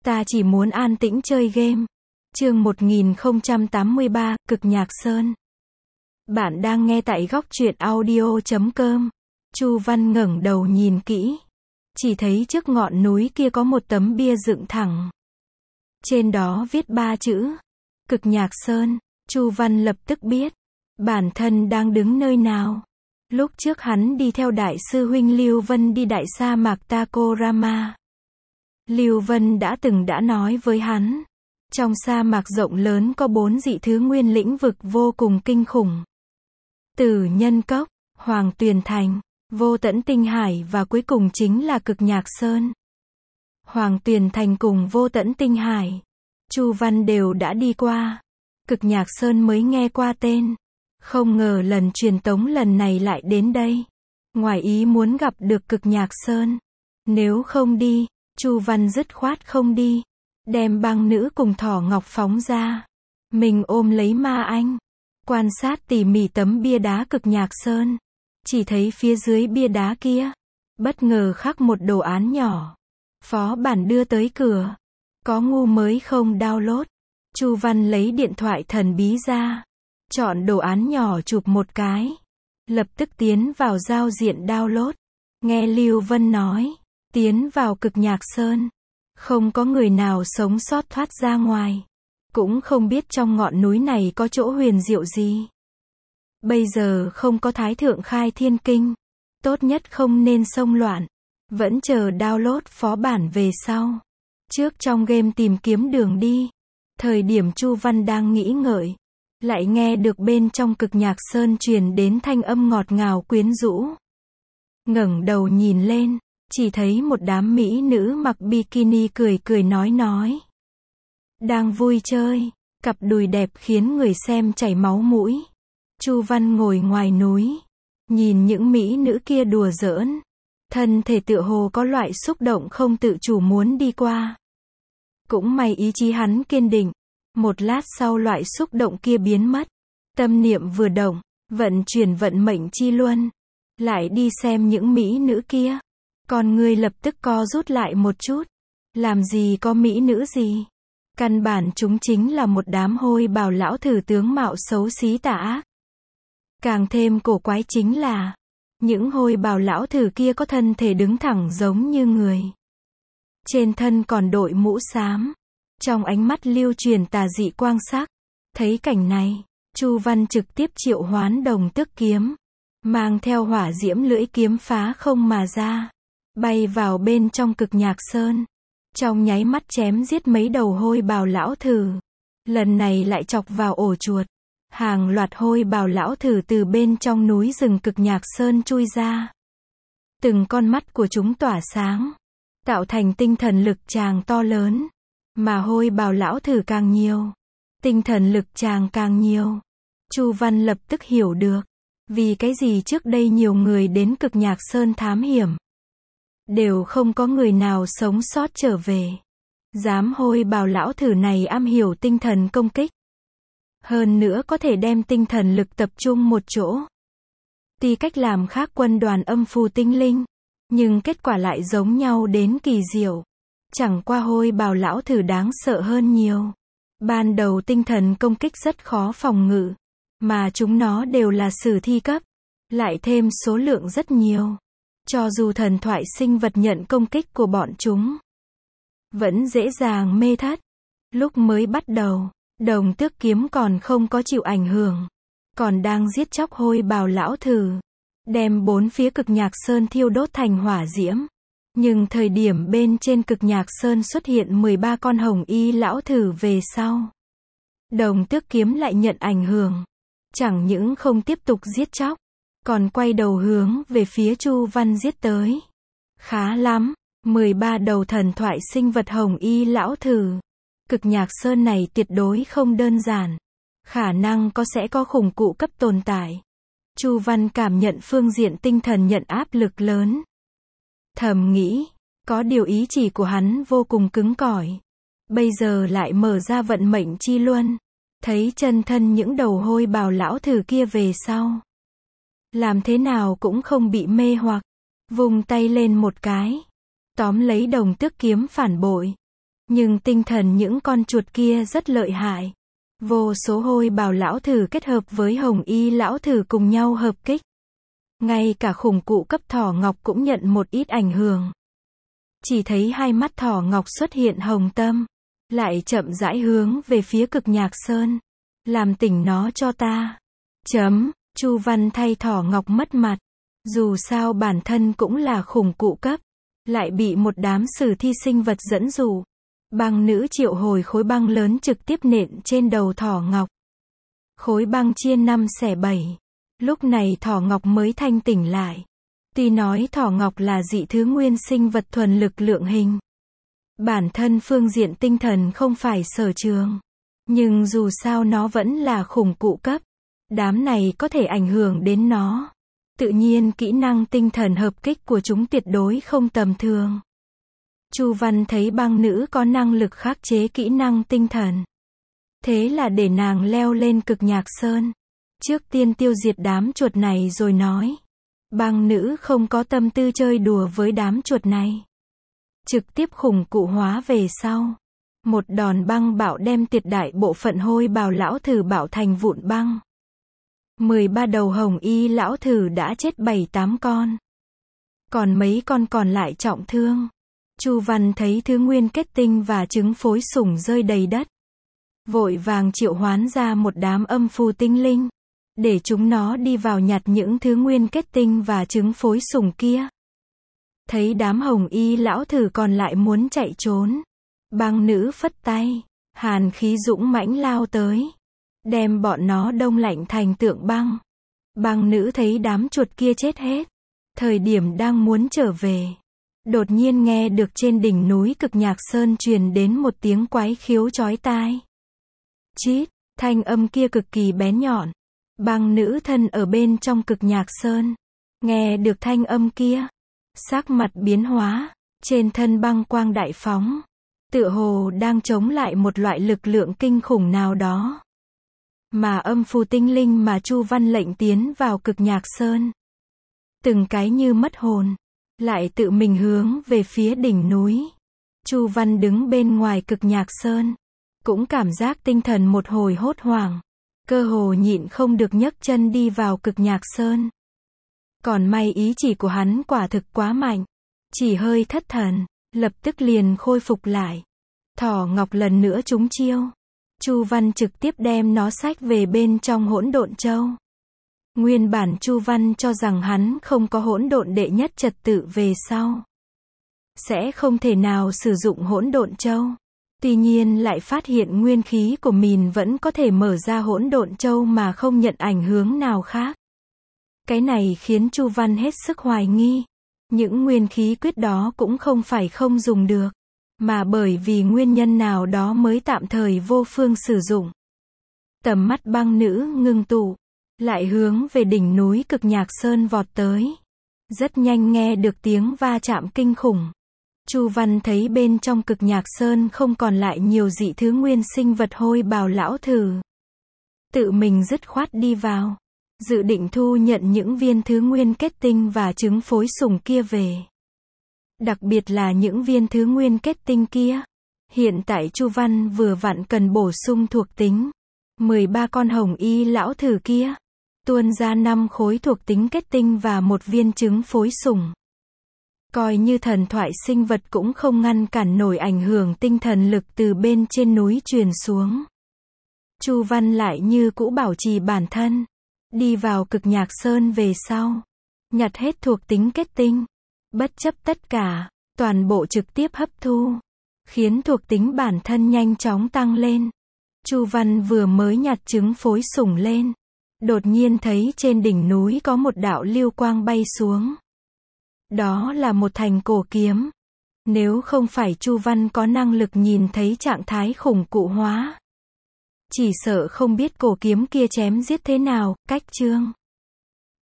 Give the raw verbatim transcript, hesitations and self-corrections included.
Ta chỉ muốn an tĩnh chơi game. Chương một nghìn không trăm tám mươi ba, Cực Nhạc Sơn. Bạn đang nghe tại góc truyện audio chấm com. Chu Văn ngẩng đầu nhìn kỹ. Chỉ thấy trước ngọn núi kia có một tấm bia dựng thẳng. Trên đó viết ba chữ. Cực Nhạc Sơn. Chu Văn lập tức biết. Bản thân đang đứng nơi nào. Lúc trước hắn đi theo đại sư huynh Lưu Vân đi đại sa mạc Takorama. Lưu Vân đã từng đã nói với hắn. Trong sa mạc rộng lớn có bốn dị thứ nguyên lĩnh vực vô cùng kinh khủng. Tử Nhân Cốc, Hoàng Tuyền Thành, Vô Tẫn Tinh Hải và cuối cùng chính là Cực Nhạc Sơn. Hoàng Tuyền Thành cùng Vô Tẫn Tinh Hải, Chu Văn đều đã đi qua. Cực Nhạc Sơn mới nghe qua tên. Không ngờ lần truyền tống lần này lại đến đây. Ngoài ý muốn gặp được Cực Nhạc Sơn. Nếu không đi, Chu Văn dứt khoát không đi. Đem băng nữ cùng thỏ ngọc phóng ra. Mình ôm lấy ma anh. Quan sát tỉ mỉ tấm bia đá Cực Nhạc Sơn. Chỉ thấy phía dưới bia đá kia. Bất ngờ khắc một đồ án nhỏ. Phó bản đưa tới cửa. Có ngu mới không download. Chu Văn lấy điện thoại thần bí ra. Chọn đồ án nhỏ chụp một cái. Lập tức tiến vào giao diện download. Nghe Lưu Vân nói. Tiến vào Cực Nhạc Sơn. Không có người nào sống sót thoát ra ngoài. Cũng không biết trong ngọn núi này có chỗ huyền diệu gì. Bây giờ không có Thái Thượng Khai Thiên Kinh. Tốt nhất không nên xông loạn. Vẫn chờ download phó bản về sau. Trước trong game tìm kiếm đường đi. Thời điểm Chu Văn đang nghĩ ngợi. Lại nghe được bên trong Cực Nhạc Sơn truyền đến thanh âm ngọt ngào quyến rũ. Ngẩng đầu nhìn lên. Chỉ thấy một đám mỹ nữ mặc bikini cười cười nói nói. Đang vui chơi. Cặp đùi đẹp khiến người xem chảy máu mũi. Chu Văn ngồi ngoài núi. Nhìn những mỹ nữ kia đùa giỡn. Thân thể tựa hồ có loại xúc động không tự chủ muốn đi qua. Cũng may ý chí hắn kiên định. Một lát sau loại xúc động kia biến mất. Tâm niệm vừa động. Vận chuyển vận mệnh chi luân. Lại đi xem những mỹ nữ kia. Con người lập tức co rút lại một chút. Làm gì có mỹ nữ gì. Căn bản chúng chính là một đám hôi bào lão thử tướng mạo xấu xí tà ác. Càng thêm cổ quái chính là. Những hôi bào lão thử kia có thân thể đứng thẳng giống như người. Trên thân còn đội mũ xám. Trong ánh mắt lưu truyền tà dị quang sắc. Thấy cảnh này, Chu Văn trực tiếp triệu hoán Đồng Tước Kiếm. Mang theo hỏa diễm lưỡi kiếm phá không mà ra. Bay vào bên trong Cực Nhạc Sơn. Trong nháy mắt chém giết mấy đầu hôi bào lão thử. Lần này lại chọc vào ổ chuột. Hàng loạt hôi bào lão thử từ bên trong núi rừng Cực Nhạc Sơn chui ra. Từng con mắt của chúng tỏa sáng. Tạo thành tinh thần lực tràng to lớn. Mà hôi bào lão thử càng nhiều. Tinh thần lực tràng càng nhiều. Chu Văn lập tức hiểu được. Vì cái gì trước đây nhiều người đến Cực Nhạc Sơn thám hiểm. Đều không có người nào sống sót trở về. Dám hôi bào lão thử này am hiểu tinh thần công kích. Hơn nữa có thể đem tinh thần lực tập trung một chỗ. Tuy cách làm khác quân đoàn âm phù tinh linh. Nhưng kết quả lại giống nhau đến kỳ diệu. Chẳng qua hôi bào lão thử đáng sợ hơn nhiều. Ban đầu tinh thần công kích rất khó phòng ngự. Mà chúng nó đều là sử thi cấp. Lại thêm số lượng rất nhiều. Cho dù thần thoại sinh vật nhận công kích của bọn chúng. Vẫn dễ dàng mê thất. Lúc mới bắt đầu. Đồng Tước Kiếm còn không có chịu ảnh hưởng. Còn đang giết chóc hôi bào lão thử. Đem bốn phía Cực Nhạc Sơn thiêu đốt thành hỏa diễm. Nhưng thời điểm bên trên Cực Nhạc Sơn xuất hiện mười ba con hồng y lão thử về sau. Đồng Tước Kiếm lại nhận ảnh hưởng. Chẳng những không tiếp tục giết chóc. Còn quay đầu hướng về phía Chu Văn giết tới. Khá lắm. mười ba đầu thần thoại sinh vật hồng y lão thử. Cực Nhạc Sơn này tuyệt đối không đơn giản. Khả năng có sẽ có khủng cụ cấp tồn tại. Chu Văn cảm nhận phương diện tinh thần nhận áp lực lớn. Thầm nghĩ. Có điều ý chỉ của hắn vô cùng cứng cỏi. Bây giờ lại mở ra vận mệnh chi luân. Thấy chân thân những đầu hôi bào lão thử kia về sau. Làm thế nào cũng không bị mê hoặc. Vung tay lên một cái. Tóm lấy Đồng Tước Kiếm phản bội. Nhưng tinh thần những con chuột kia rất lợi hại. Vô số hôi bào lão thử kết hợp với hồng y lão thử cùng nhau hợp kích. Ngay cả khủng cụ cấp thỏ ngọc cũng nhận một ít ảnh hưởng. Chỉ thấy hai mắt thỏ ngọc xuất hiện hồng tâm. Lại chậm rãi hướng về phía Cực Nhạc Sơn. Làm tỉnh nó cho ta. Chấm, Chu Văn thay thỏ ngọc mất mặt. Dù sao bản thân cũng là khủng cụ cấp. Lại bị một đám sử thi sinh vật dẫn dụ. Băng nữ triệu hồi khối băng lớn trực tiếp nện trên đầu thỏ ngọc. Khối băng chia năm xẻ bảy. Lúc này thỏ ngọc mới thanh tỉnh lại. Tuy nói thỏ ngọc là dị thứ nguyên sinh vật thuần lực lượng hình. Bản thân phương diện tinh thần không phải sở trường. Nhưng dù sao nó vẫn là khủng cụ cấp. Đám này có thể ảnh hưởng đến nó. Tự nhiên kỹ năng tinh thần hợp kích của chúng tuyệt đối không tầm thường. Chu Văn thấy băng nữ có năng lực khắc chế kỹ năng tinh thần. Thế là để nàng leo lên Cực Nhạc Sơn. Trước tiên tiêu diệt đám chuột này rồi nói. Băng nữ không có tâm tư chơi đùa với đám chuột này. Trực tiếp khủng cụ hóa về sau. Một đòn băng bạo đem tuyệt đại bộ phận hôi bào lão thử bạo thành vụn băng. mười ba đầu hồng y lão thử đã chết bảy tám con. Còn mấy con còn lại trọng thương. Chu Văn thấy thứ nguyên kết tinh và trứng phối sủng rơi đầy đất. Vội vàng triệu hoán ra một đám âm phù tinh linh. Để chúng nó đi vào nhặt những thứ nguyên kết tinh và trứng phối sủng kia. Thấy đám hồng y lão thử còn lại muốn chạy trốn. Băng nữ phất tay. Hàn khí dũng mãnh lao tới. Đem bọn nó đông lạnh thành tượng băng. Băng nữ thấy đám chuột kia chết hết. Thời điểm đang muốn trở về. Đột nhiên nghe được trên đỉnh núi Cực Nhạc Sơn truyền đến một tiếng quái khiếu chói tai. Chít, thanh âm kia cực kỳ bén nhọn. Băng nữ thân ở bên trong Cực Nhạc Sơn. Nghe được thanh âm kia. Sắc mặt biến hóa. Trên thân băng quang đại phóng. Tựa hồ đang chống lại một loại lực lượng kinh khủng nào đó. Mà âm phù tinh linh mà Chu Văn lệnh tiến vào Cực Nhạc Sơn. Từng cái như mất hồn. Lại tự mình hướng về phía đỉnh núi. Chu Văn đứng bên ngoài Cực Nhạc Sơn. Cũng cảm giác tinh thần một hồi hốt hoảng. Cơ hồ nhịn không được nhấc chân đi vào Cực Nhạc Sơn. Còn may ý chỉ của hắn quả thực quá mạnh. Chỉ hơi thất thần. Lập tức liền khôi phục lại. Thỏ ngọc lần nữa trúng chiêu. Chu Văn trực tiếp đem nó xách về bên trong hỗn độn châu. Nguyên bản Chu Văn cho rằng hắn không có hỗn độn đệ nhất trật tự về sau. Sẽ không thể nào sử dụng hỗn độn châu. Tuy nhiên lại phát hiện nguyên khí của mình vẫn có thể mở ra hỗn độn châu mà không nhận ảnh hưởng nào khác. Cái này khiến Chu Văn hết sức hoài nghi. Những nguyên khí quyết đó cũng không phải không dùng được. Mà bởi vì nguyên nhân nào đó mới tạm thời vô phương sử dụng. Tầm mắt băng nữ ngưng tụ. Lại hướng về đỉnh núi Cực Nhạc Sơn vọt tới. Rất nhanh nghe được tiếng va chạm kinh khủng. Chu Văn thấy bên trong Cực Nhạc Sơn không còn lại nhiều dị thứ nguyên sinh vật hôi bào lão thử. Tự mình dứt khoát đi vào. Dự định thu nhận những viên thứ nguyên kết tinh và trứng phối sủng kia về. Đặc biệt là những viên thứ nguyên kết tinh kia. Hiện tại Chu Văn vừa vặn cần bổ sung thuộc tính. mười ba con hồng y lão thử kia. Tuôn ra năm khối thuộc tính kết tinh và một viên trứng phối sủng. Coi như thần thoại sinh vật cũng không ngăn cản nổi ảnh hưởng tinh thần lực từ bên trên núi truyền xuống. Chu Văn lại như cũ bảo trì bản thân. Đi vào Cực Nhạc Sơn về sau. Nhặt hết thuộc tính kết tinh. Bất chấp tất cả, toàn bộ trực tiếp hấp thu. Khiến thuộc tính bản thân nhanh chóng tăng lên. Chu Văn vừa mới nhặt trứng phối sủng lên. Đột nhiên thấy trên đỉnh núi có một đạo lưu quang bay xuống. Đó là một thành cổ kiếm. Nếu không phải Chu Văn có năng lực nhìn thấy trạng thái khủng cụ hóa. Chỉ sợ không biết cổ kiếm kia chém giết thế nào, cách chương.